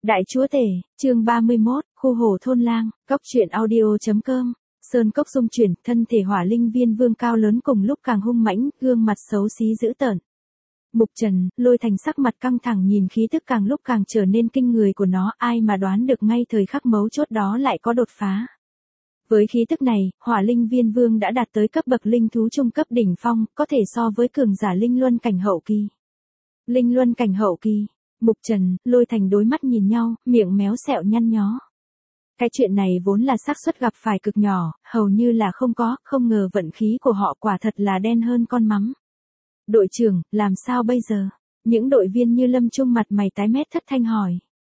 Đại chúa tể, chương 31, khu hồ thôn lang, cốc truyện audio.com. Sơn cốc dung chuyển, thân thể hỏa linh viên vương cao lớn cùng lúc càng hung mãnh, gương mặt xấu xí dữ tợn. Mục Trần, Lôi Thành sắc mặt căng thẳng nhìn khí tức càng lúc càng trở nên kinh người của nó, ai mà đoán được ngay thời khắc mấu chốt đó lại có đột phá. Với khí tức này, hỏa linh viên vương đã đạt tới cấp bậc linh thú trung cấp đỉnh phong, có thể so với cường giả linh luân cảnh hậu kỳ. Linh luân cảnh hậu kỳ. Mục Trần, Lôi Thành đối mắt nhìn nhau, miệng méo sẹo nhăn nhó. Cái chuyện này vốn là xác suất gặp phải cực nhỏ, hầu như là không có, không ngờ vận khí của họ quả thật là đen hơn con mắm. Đội trưởng, làm sao bây giờ? Những đội viên như Lâm Trung mặt mày tái mét thất thanh hỏi.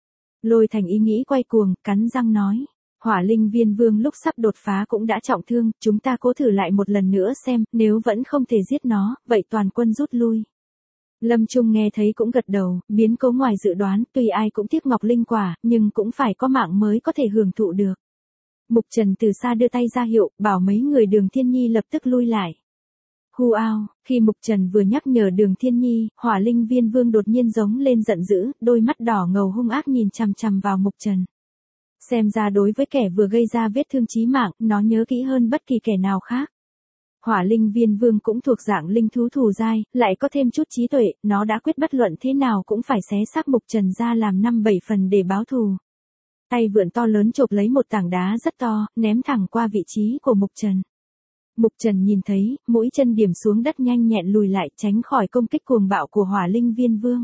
Lôi Thành ý nghĩ quay cuồng, cắn răng nói. Hỏa linh viên vương lúc sắp đột phá cũng đã trọng thương, chúng ta cố thử lại một lần nữa xem, nếu vẫn không thể giết nó, vậy toàn quân rút lui. Lâm Trung nghe thấy cũng gật đầu, biến cố ngoài dự đoán, tuy ai cũng tiếc ngọc linh quả, nhưng cũng phải có mạng mới có thể hưởng thụ được. Mục Trần từ xa đưa tay ra hiệu, bảo mấy người Đường Thiên Nhi lập tức lui lại. Hu ao, khi Mục Trần vừa nhắc nhở Đường Thiên Nhi, hỏa linh viên vương đột nhiên giống lên giận dữ, đôi mắt đỏ ngầu hung ác nhìn chằm chằm vào Mục Trần. Xem ra đối với kẻ vừa gây ra vết thương chí mạng, nó nhớ kỹ hơn bất kỳ kẻ nào khác. Hỏa linh viên vương cũng thuộc dạng linh thú thù dai, lại có thêm chút trí tuệ, nó đã quyết bất luận thế nào cũng phải xé xác Mục Trần ra làm 5-7 phần để báo thù. Tay vượn to lớn chộp lấy một tảng đá rất to, ném thẳng qua vị trí của Mục Trần. Mục Trần nhìn thấy, mũi chân điểm xuống đất nhanh nhẹn lùi lại tránh khỏi công kích cuồng bạo của hỏa linh viên vương.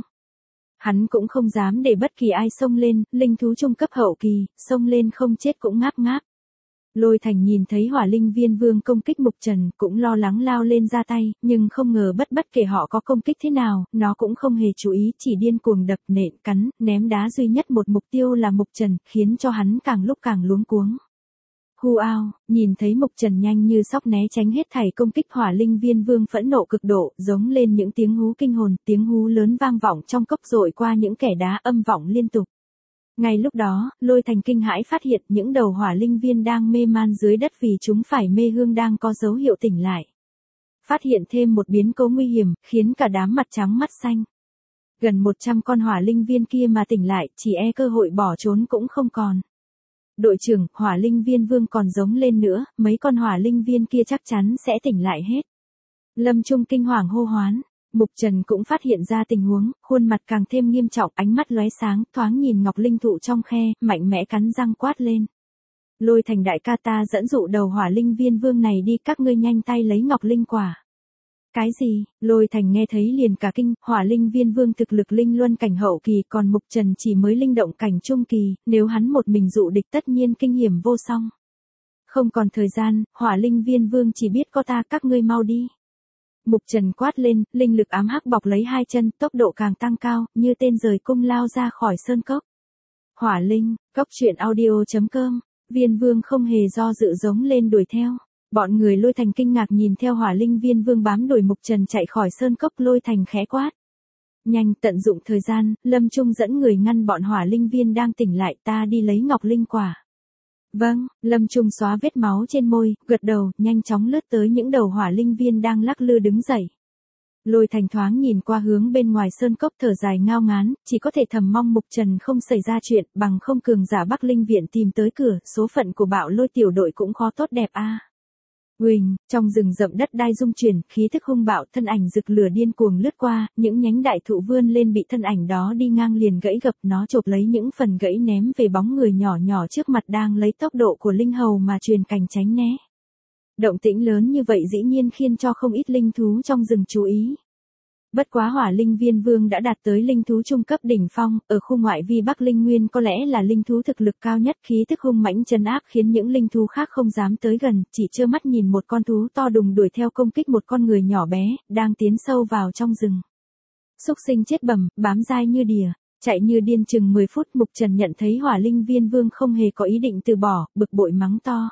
Hắn cũng không dám để bất kỳ ai xông lên, linh thú trung cấp hậu kỳ, xông lên không chết cũng ngáp ngáp. Lôi Thành nhìn thấy hỏa linh viên vương công kích Mục Trần, cũng lo lắng lao lên ra tay, nhưng không ngờ bất kể họ có công kích thế nào, nó cũng không hề chú ý, chỉ điên cuồng đập nện cắn, ném đá duy nhất một mục tiêu là Mục Trần, khiến cho hắn càng lúc càng luống cuống. Hu ao, nhìn thấy Mục Trần nhanh như sóc né tránh hết thảy công kích hỏa linh viên vương phẫn nộ cực độ, giống lên những tiếng hú kinh hồn, tiếng hú lớn vang vọng trong cốc dội qua những kẻ đá âm vọng liên tục. Ngay lúc đó, Lôi Thành kinh hãi phát hiện những đầu hỏa linh viên đang mê man dưới đất vì chúng phải mê hương đang có dấu hiệu tỉnh lại. Phát hiện thêm một biến cố nguy hiểm, khiến cả đám mặt trắng mắt xanh. Gần 100 con hỏa linh viên kia mà tỉnh lại, chỉ e cơ hội bỏ trốn cũng không còn. Đội trưởng, hỏa linh viên vương còn giống lên nữa, mấy con hỏa linh viên kia chắc chắn sẽ tỉnh lại hết. Lâm Trung kinh hoàng hô hoán. Mục Trần cũng phát hiện ra tình huống, khuôn mặt càng thêm nghiêm trọng, ánh mắt lóe sáng, thoáng nhìn ngọc linh thụ trong khe, mạnh mẽ cắn răng quát lên. Lôi Thành đại ca, ta dẫn dụ đầu hỏa linh viên vương này đi, các ngươi nhanh tay lấy ngọc linh quả. Cái gì? Lôi Thành nghe thấy liền cả kinh, hỏa linh viên vương thực lực linh luân cảnh hậu kỳ, còn Mục Trần chỉ mới linh động cảnh trung kỳ, nếu hắn một mình dụ địch tất nhiên kinh hiểm vô song. Không còn thời gian, hỏa linh viên vương chỉ biết có ta, các ngươi mau đi. Mục Trần quát lên, linh lực ám hắc bọc lấy hai chân, tốc độ càng tăng cao, như tên rời cung lao ra khỏi sơn cốc. Hỏa linh, cốc truyện audio.com, viên vương không hề do dự giống lên đuổi theo. Bọn người Lôi Thành kinh ngạc nhìn theo hỏa linh viên vương bám đuổi Mục Trần chạy khỏi sơn cốc. Lôi Thành khẽ quát. Nhanh, tận dụng thời gian, Lâm Trung dẫn người ngăn bọn hỏa linh viên đang tỉnh lại, ta đi lấy ngọc linh quả. Vâng, Lâm Trung xóa vết máu trên môi, gật đầu, nhanh chóng lướt tới những đầu hỏa linh viên đang lắc lư đứng dậy. Lôi Thành thoáng nhìn qua hướng bên ngoài sơn cốc thở dài ngao ngán, chỉ có thể thầm mong Mục Trần không xảy ra chuyện, bằng không cường giả Bắc Linh viện tìm tới cửa, số phận của Bạo Lôi tiểu đội cũng khó tốt đẹp a. Huỳnh, trong rừng rậm đất đai rung chuyển, khí thức hung bạo, thân ảnh rực lửa điên cuồng lướt qua, những nhánh đại thụ vươn lên bị thân ảnh đó đi ngang liền gãy gập, nó chộp lấy những phần gãy ném về bóng người nhỏ nhỏ trước mặt đang lấy tốc độ của linh hầu mà truyền cành tránh né. Động tĩnh lớn như vậy dĩ nhiên khiến cho không ít linh thú trong rừng chú ý. Bất quá hỏa linh viên vương đã đạt tới linh thú trung cấp đỉnh phong, ở khu ngoại vi Bắc Linh Nguyên có lẽ là linh thú thực lực cao nhất, khí thức hung mãnh trấn áp khiến những linh thú khác không dám tới gần, chỉ trơ mắt nhìn một con thú to đùng đuổi theo công kích một con người nhỏ bé, đang tiến sâu vào trong rừng. Súc sinh chết bầm, bám dai như đỉa, chạy như điên chừng 10 phút. Mục Trần nhận thấy hỏa linh viên vương không hề có ý định từ bỏ, bực bội mắng to.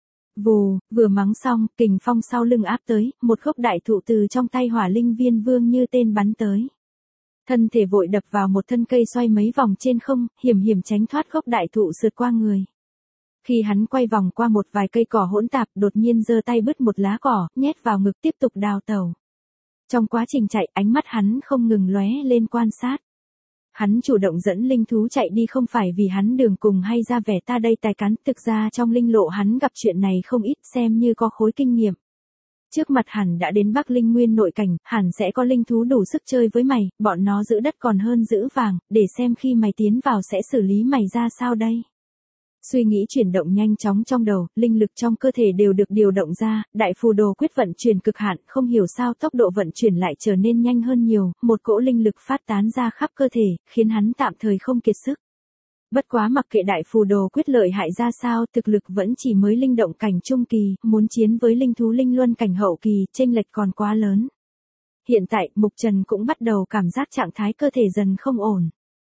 Vù, vừa mắng xong, kình phong sau lưng áp tới, một gốc đại thụ từ trong tay hỏa linh viên vương như tên bắn tới. Thân thể vội đập vào một thân cây xoay mấy vòng trên không, hiểm hiểm tránh thoát gốc đại thụ sượt qua người. Khi hắn quay vòng qua một vài cây cỏ hỗn tạp, đột nhiên giơ tay bứt một lá cỏ, nhét vào ngực tiếp tục đào tẩu. Trong quá trình chạy, ánh mắt hắn không ngừng lóe lên quan sát. Hắn chủ động dẫn linh thú chạy đi không phải vì hắn đường cùng hay ra vẻ ta đây tài cán, thực ra trong linh lộ hắn gặp chuyện này không ít, xem như có khối kinh nghiệm. Trước mặt hẳn đã đến Bắc Linh Nguyên nội cảnh, hẳn sẽ có linh thú đủ sức chơi với mày, bọn nó giữ đất còn hơn giữ vàng, để xem khi mày tiến vào sẽ xử lý mày ra sao đây. Suy nghĩ chuyển động nhanh chóng trong đầu, linh lực trong cơ thể đều được điều động ra, đại phù đồ quyết vận chuyển cực hạn, không hiểu sao tốc độ vận chuyển lại trở nên nhanh hơn nhiều, một cỗ linh lực phát tán ra khắp cơ thể, khiến hắn tạm thời không kiệt sức. Bất quá mặc kệ đại phù đồ quyết lợi hại ra sao, thực lực vẫn chỉ mới linh động cảnh trung kỳ, muốn chiến với linh thú linh luân cảnh hậu kỳ, chênh lệch còn quá lớn. Hiện tại, Mục Trần cũng bắt đầu cảm giác trạng thái cơ thể dần không ổn.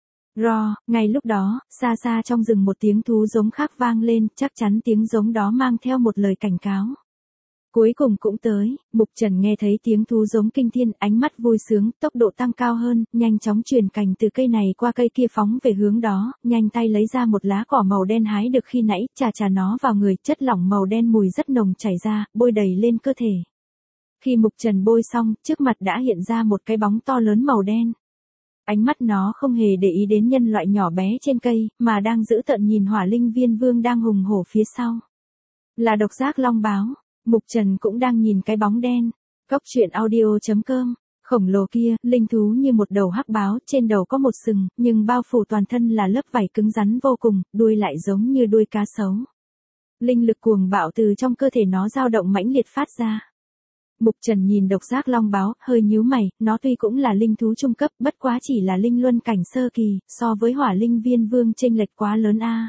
Ngay lúc đó, xa xa trong rừng một tiếng thú giống khác vang lên, chắc chắn tiếng giống đó mang theo một lời cảnh cáo. Cuối cùng cũng tới, Mục Trần nghe thấy tiếng thú giống kinh thiên, ánh mắt vui sướng, tốc độ tăng cao hơn, nhanh chóng truyền cành từ cây này qua cây kia phóng về hướng đó, nhanh tay lấy ra một lá cỏ màu đen hái được khi nãy, chà nó vào người, chất lỏng màu đen mùi rất nồng chảy ra, bôi đầy lên cơ thể. Khi Mục Trần bôi xong, trước mặt đã hiện ra một cái bóng to lớn màu đen. Ánh mắt nó không hề để ý đến nhân loại nhỏ bé trên cây, mà đang giữ tợn nhìn Hỏa Linh Viên Vương đang hùng hổ phía sau. Là độc giác long báo. Mục Trần cũng đang nhìn cái bóng đen. Cốc truyện audio.com. Khổng lồ kia, linh thú như một đầu hắc báo, trên đầu có một sừng, nhưng bao phủ toàn thân là lớp vảy cứng rắn vô cùng, đuôi lại giống như đuôi cá sấu. Linh lực cuồng bạo từ trong cơ thể nó dao động mãnh liệt phát ra. Mục Trần nhìn độc giác long báo, hơi nhíu mày, nó tuy cũng là linh thú trung cấp, bất quá chỉ là linh luân cảnh sơ kỳ, so với Hỏa Linh Viên Vương chênh lệch quá lớn a.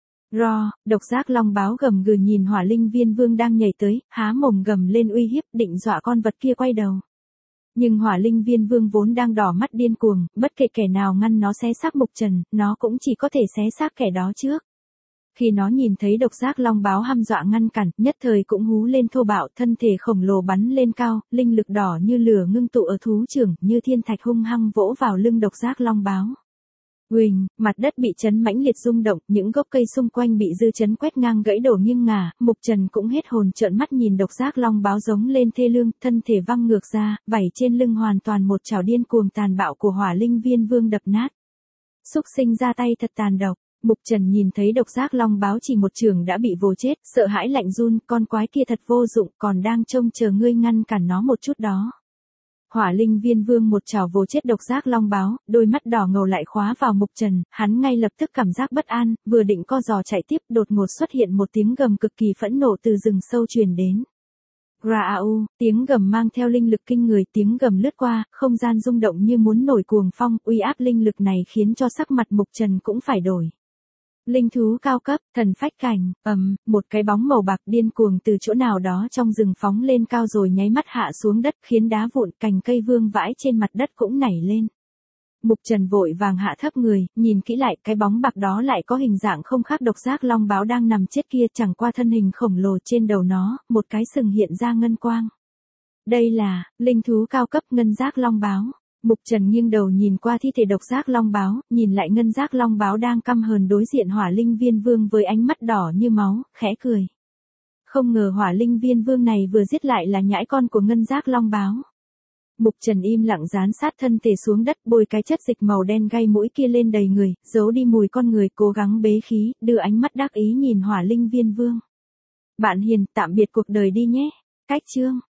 Độc giác long báo gầm gừ nhìn Hỏa Linh Viên Vương đang nhảy tới, há mồm gầm lên uy hiếp, định dọa con vật kia quay đầu. Nhưng Hỏa Linh Viên Vương vốn đang đỏ mắt điên cuồng, bất kể kẻ nào ngăn nó xé xác Mục Trần, nó cũng chỉ có thể xé xác kẻ đó trước. Khi nó nhìn thấy độc giác long báo hăm dọa ngăn cản, nhất thời cũng hú lên thô bạo, thân thể khổng lồ bắn lên cao, linh lực đỏ như lửa ngưng tụ ở thú trưởng, như thiên thạch hung hăng vỗ vào lưng độc giác long báo. Huỳnh, mặt đất bị chấn mãnh liệt rung động, những gốc cây xung quanh bị dư chấn quét ngang gãy đổ nghiêng ngả, Mục Trần cũng hết hồn trợn mắt nhìn độc giác long báo giống lên thê lương, thân thể văng ngược ra, vảy trên lưng hoàn toàn một chảo điên cuồng tàn bạo của Hỏa Linh Viên Vương đập nát. Xúc sinh ra tay thật tàn độc. Mục Trần nhìn thấy độc giác long báo chỉ một chưởng đã bị vồ chết, sợ hãi lạnh run, con quái kia thật vô dụng, còn đang trông chờ ngươi ngăn cản nó một chút đó. Hỏa Linh Viên Vương một chảo vồ chết độc giác long báo, đôi mắt đỏ ngầu lại khóa vào Mục Trần, hắn ngay lập tức cảm giác bất an, vừa định co giò chạy tiếp, đột ngột xuất hiện một tiếng gầm cực kỳ phẫn nộ từ rừng sâu truyền đến. Graau, tiếng gầm mang theo linh lực kinh người, tiếng gầm lướt qua, không gian rung động như muốn nổi cuồng phong, uy áp linh lực này khiến cho sắc mặt Mục Trần cũng phải đổi. Linh thú cao cấp, thần phách cảnh, một cái bóng màu bạc điên cuồng từ chỗ nào đó trong rừng phóng lên cao rồi nháy mắt hạ xuống đất, khiến đá vụn, cành cây vương vãi trên mặt đất cũng nảy lên. Mục Trần vội vàng hạ thấp người, nhìn kỹ lại, cái bóng bạc đó lại có hình dạng không khác độc giác long báo đang nằm chết kia, chẳng qua thân hình khổng lồ trên đầu nó, một cái sừng hiện ra ngân quang. Đây là linh thú cao cấp ngân giác long báo. Mục Trần nghiêng đầu nhìn qua thi thể độc giác long báo, nhìn lại ngân giác long báo đang căm hờn đối diện Hỏa Linh Viên Vương với ánh mắt đỏ như máu, khẽ cười. Không ngờ Hỏa Linh Viên Vương này vừa giết lại là nhãi con của ngân giác long báo. Mục Trần im lặng dán sát thân thể xuống đất, bôi cái chất dịch màu đen gây mũi kia lên đầy người, giấu đi mùi con người, cố gắng bế khí, đưa ánh mắt đắc ý nhìn Hỏa Linh Viên Vương. Bạn hiền, tạm biệt cuộc đời đi nhé. Cách chương